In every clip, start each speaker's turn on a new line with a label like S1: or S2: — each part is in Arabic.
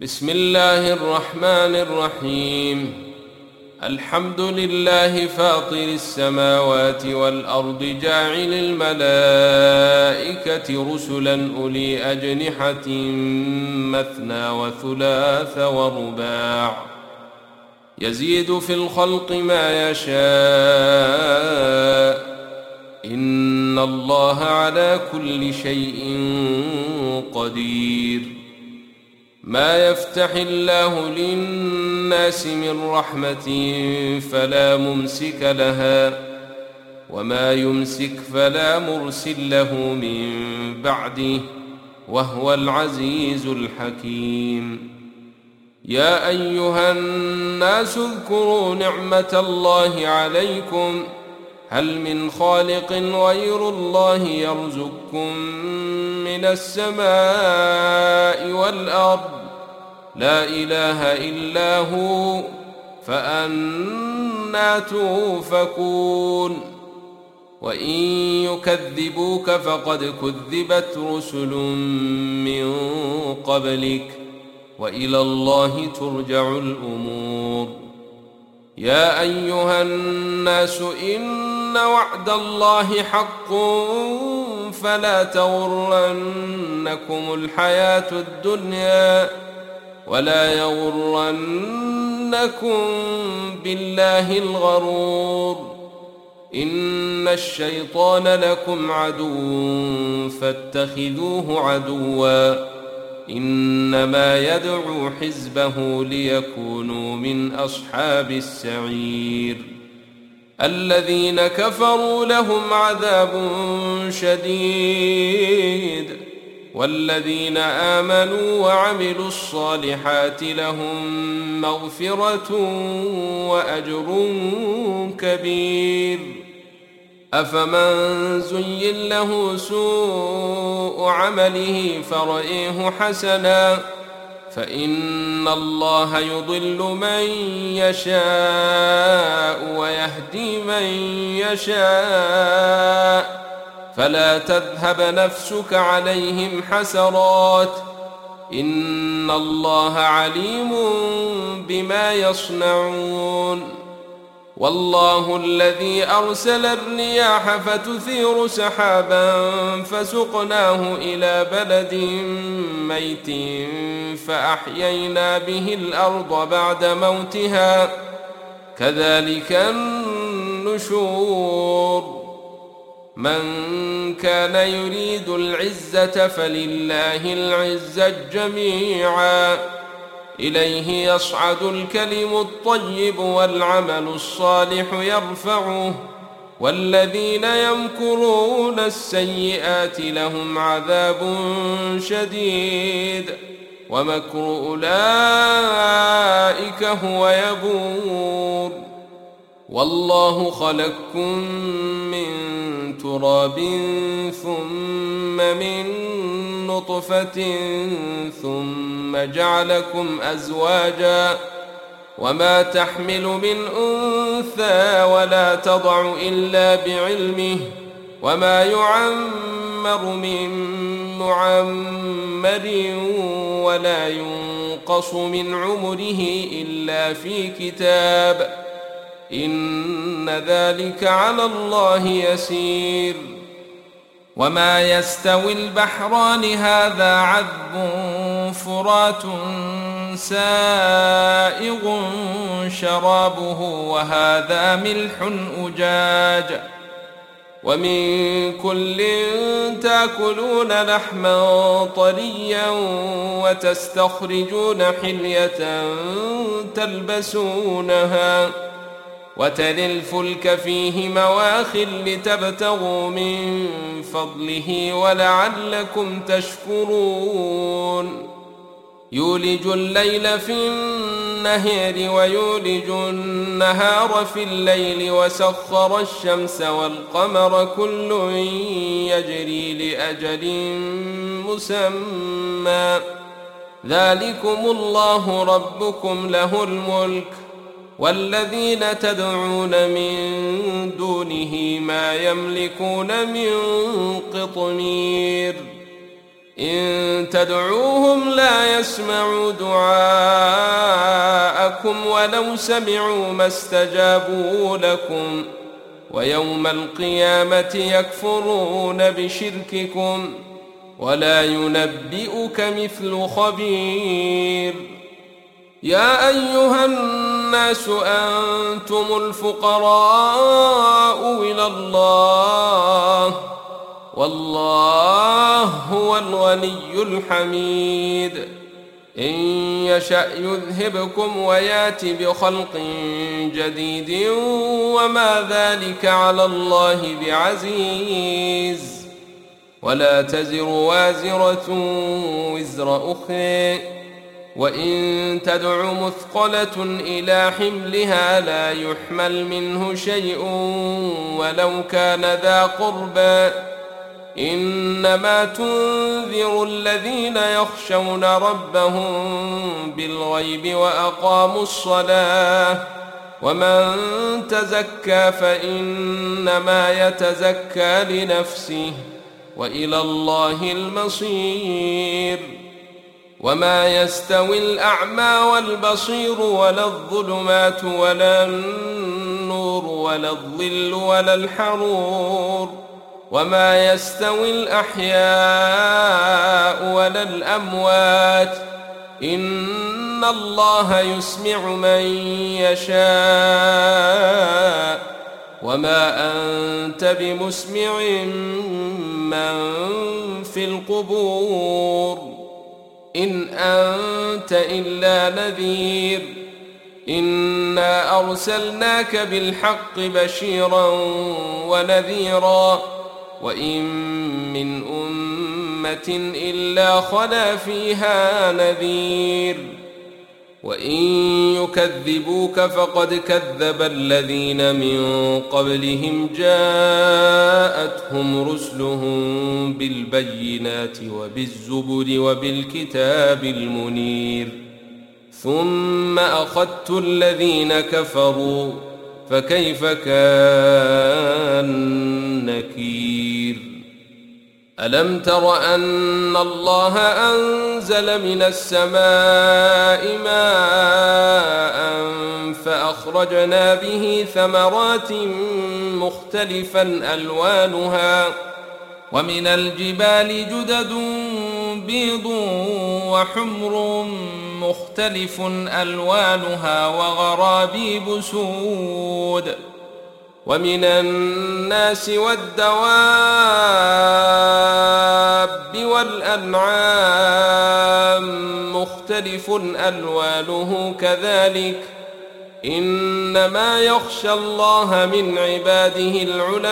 S1: بسم الله الرحمن الرحيم. الحمد لله فاطر السماوات والأرض جاعل الملائكة رسلا أولي أجنحة مثنى وثلاث ورباع يزيد في الخلق ما يشاء إن الله على كل شيء قدير. ما يفتح الله للناس من رحمة فلا ممسك لها وما يمسك فلا مرسل له من بعده وهو العزيز الحكيم. يا أيها الناس اذكروا نعمة الله عليكم هل من خالق غير الله يرزقكم من السماء والأرض لا إله إلا هو فأنى تؤفكون. وإن يكذبوك فقد كذبت رسل من قبلك وإلى الله ترجع الأمور. يا أيها الناس إن وعد الله حق فلا تغرنكم الحياة الدنيا ولا يغرنكم بالله الغرور. إن الشيطان لكم عدو فاتخذوه عدوا إنما يدعو حزبه ليكونوا من أصحاب السعير. الذين كفروا لهم عذاب شديد والذين آمنوا وعملوا الصالحات لهم مغفرة وأجر كبير. أفمن زين له سوء عمله فرأيه حسنا فإن الله يضل من يشاء ويهدي من يشاء فلا تذهب نفسك عليهم حسرات إن الله عليم بما يصنعون. والله الذي أرسل الرياح فتثير سحابا فسقناه إلى بلد ميت فأحيينا به الأرض بعد موتها كذلك النشور. من كان يريد العزة فلله العزة جميعا إليه يصعد الكلم الطيب والعمل الصالح يرفعه والذين يمكرون السيئات لهم عذاب شديد ومكر أولئك هو يبور. والله خلقكم من تراب ثم من نطفة ثم جعلكم أزواجا وما تحمل من أنثى ولا تضع إلا بعلمه وما يعمر من معمر ولا ينقص من عمره إلا في كتاب إن ذلك على الله يسير. وما يستوي البحران هذا عذب فرات سائغ شرابه وهذا ملح أجاج ومن كل تأكلون لحما طريا وتستخرجون حلية تلبسونها وترى الفلك فيه مواخر لتبتغوا من فضله ولعلكم تشكرون. يولج الليل في النهار ويولج النهار في الليل وسخر الشمس والقمر كل يجري لأجل مسمى ذلكم الله ربكم له الملك والذين تدعون من دونه ما يملكون من قطمير. إن تدعوهم لا يسمعوا دعاءكم ولو سمعوا ما استجابوا لكم ويوم القيامة يكفرون بشرككم ولا ينبئك مثل خبير. يا أيها الناس أنتم الفقراء إلى الله والله هو الغني الحميد. إن يشأ يذهبكم ويات بخلق جديد وما ذلك على الله بعزيز. ولا تزر وازرة وزر أخرى وإن تدع مثقلة إلى حملها لا يحمل منه شيء ولو كان ذا قربى إنما تنذر الذين يخشون ربهم بالغيب وأقاموا الصلاة ومن تزكى فإنما يتزكى لنفسه وإلى الله المصير. وما يستوي الأعمى والبصير ولا الظلمات ولا النور ولا الظل ولا الحرور وما يستوي الأحياء ولا الأموات إن الله يسمع من يشاء وما أنت بمسمع من في القبور إن أنت إلا نذير. إنا أرسلناك بالحق بشيرا ونذيرا وإن من أمة إلا خلا فيها نذير. وإن يكذبوك فقد كذب الذين من قبلهم جاءتهم رسلهم بالبينات وبالزبر وبالكتاب المنير ثم أخذت الذين كفروا فكيف كان نكير. ألم تر أن الله أنزل من السماء ماء فأخرجنا به ثمرات مختلفا ألوانها ومن الجبال جدد بيض وحمر مختلف ألوانها وغرابيب سود ومن الناس والدواب والأنعام مختلف ألوانه كذلك إنما يخشى الله من عباده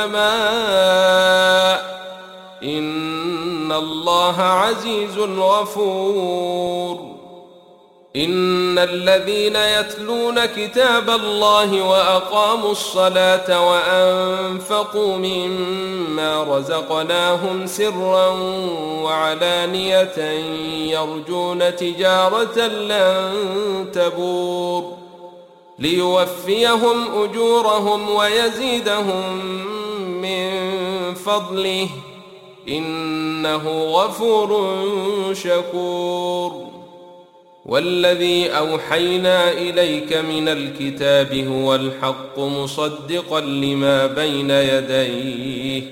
S1: العلماء إن الله عزيز غفور. إن الذين يتلون كتاب الله وأقاموا الصلاة وأنفقوا مما رزقناهم سرا وعلانية يرجون تجارة لن تبور ليوفيهم أجورهم ويزيدهم من فضله إنه غفور شكور. والذي أوحينا إليك من الكتاب هو الحق مصدقا لما بين يديه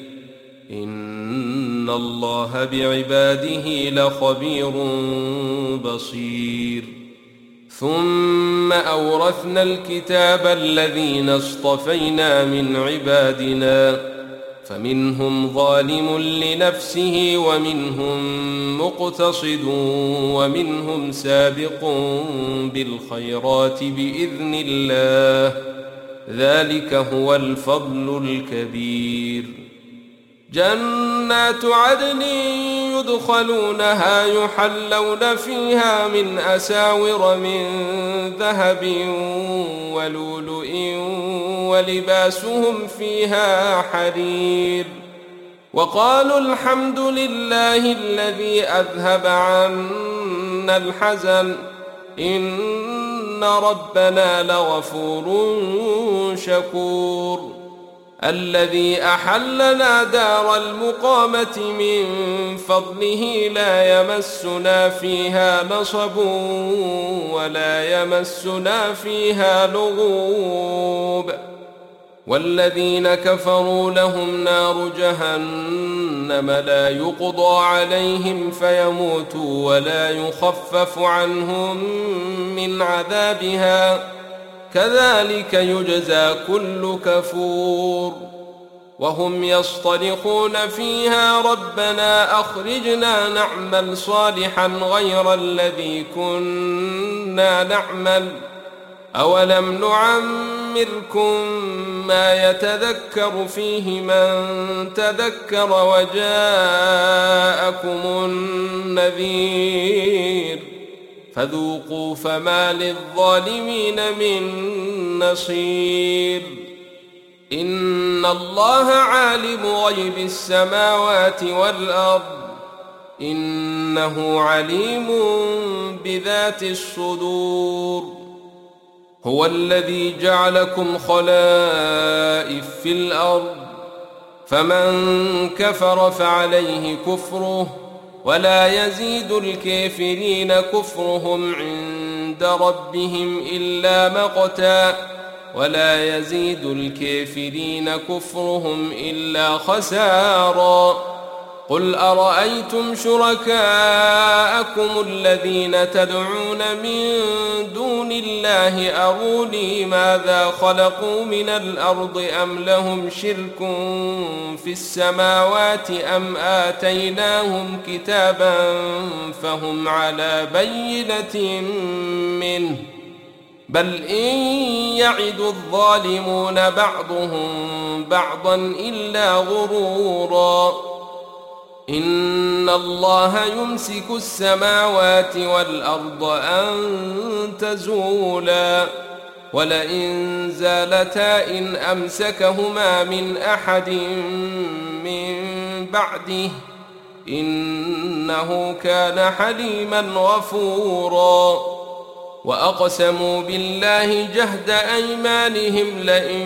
S1: إن الله بعباده لخبير بصير. ثم أورثنا الكتاب الذين اصطفينا من عبادنا فمنهم ظالم لنفسه ومنهم مقتصد ومنهم سابق بالخيرات بإذن الله ذلك هو الفضل الكبير. جنات عدن يدخلونها يحلون فيها من أساور من ذهب ولؤلؤ ولباسهم فيها حرير وقالوا الحمد لله الذي أذهب عنا الحزن إن ربنا لغفور شكور. الذي أحلنا دار المقامة من فضله لا يمسنا فيها نصب ولا يمسنا فيها لغوب والذين كفروا لهم نار جهنم لا يقضى عليهم فيموتوا ولا يخفف عنهم من عذابها كذلك يجزى كل كفور وهم يصطرخون فيها ربنا أخرجنا نعمل صالحا غير الذي كنا نعمل أولم نعمركم ما يتذكر فيه من تذكر وجاءكم النذير فذوقوا فما للظالمين من نصير إن الله عالم غيب السماوات والأرض إنه عليم بذات الصدور هو الذي جعلكم خلائف في الأرض فمن كفر فعليه كفره ولا يزيد الكافرين كفرهم عند ربهم إلا مقتا ولا يزيد الكافرين كفرهم إلا خسارا قل أرأيتم شركاءكم الذين تدعون من دون الله أروني ماذا خلقوا من الأرض أم لهم شرك في السماوات أم آتيناهم كتابا فهم على بينة منه بل إن يعد الظالمون بعضهم بعضا إلا غرورا إن الله يمسك السماوات والأرض أن تزولا ولئن زالتا إن أمسكهما من أحد من بعده إنه كان حليما غفورا وأقسموا بالله جهد أيمانهم لئن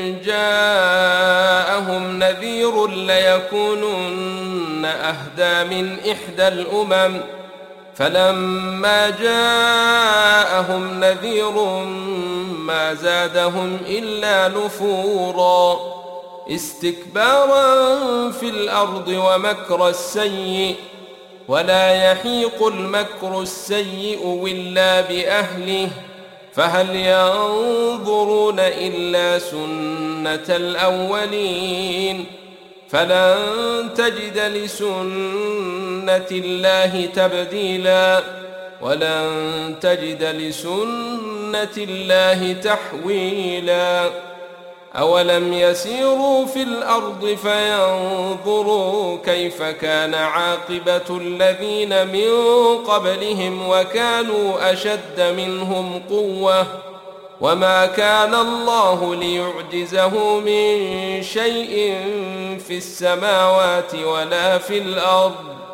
S1: جاءهم نذير ليكونن أهدى من إحدى الأمم فلما جاءهم نذير ما زادهم إلا نفورا استكبارا في الأرض ومكر السيء ولا يحيق المكر السيء إلا بأهله فهل ينظرون إلا سنة الأولين فلن تجد لسنة الله تبديلا ولن تجد لسنة الله تحويلا أولم يسيروا في الأرض فينظروا كيف كان عاقبة الذين من قبلهم وكانوا أشد منهم قوة وما كان الله ليعجزه من شيء في السماوات ولا في الأرض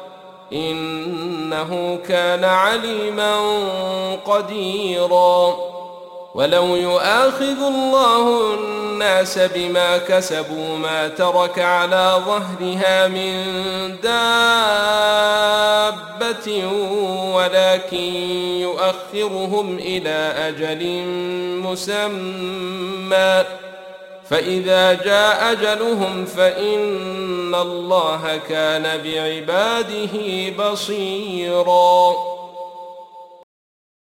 S1: إنه كان عليما قديرا ولو يؤاخذ الله الناس بما كسبوا ما ترك على ظهرها من دابة ولكن يؤخرهم إلى أجل مسمى فإذا جاء أجلهم فإن الله كان بعباده بصيراً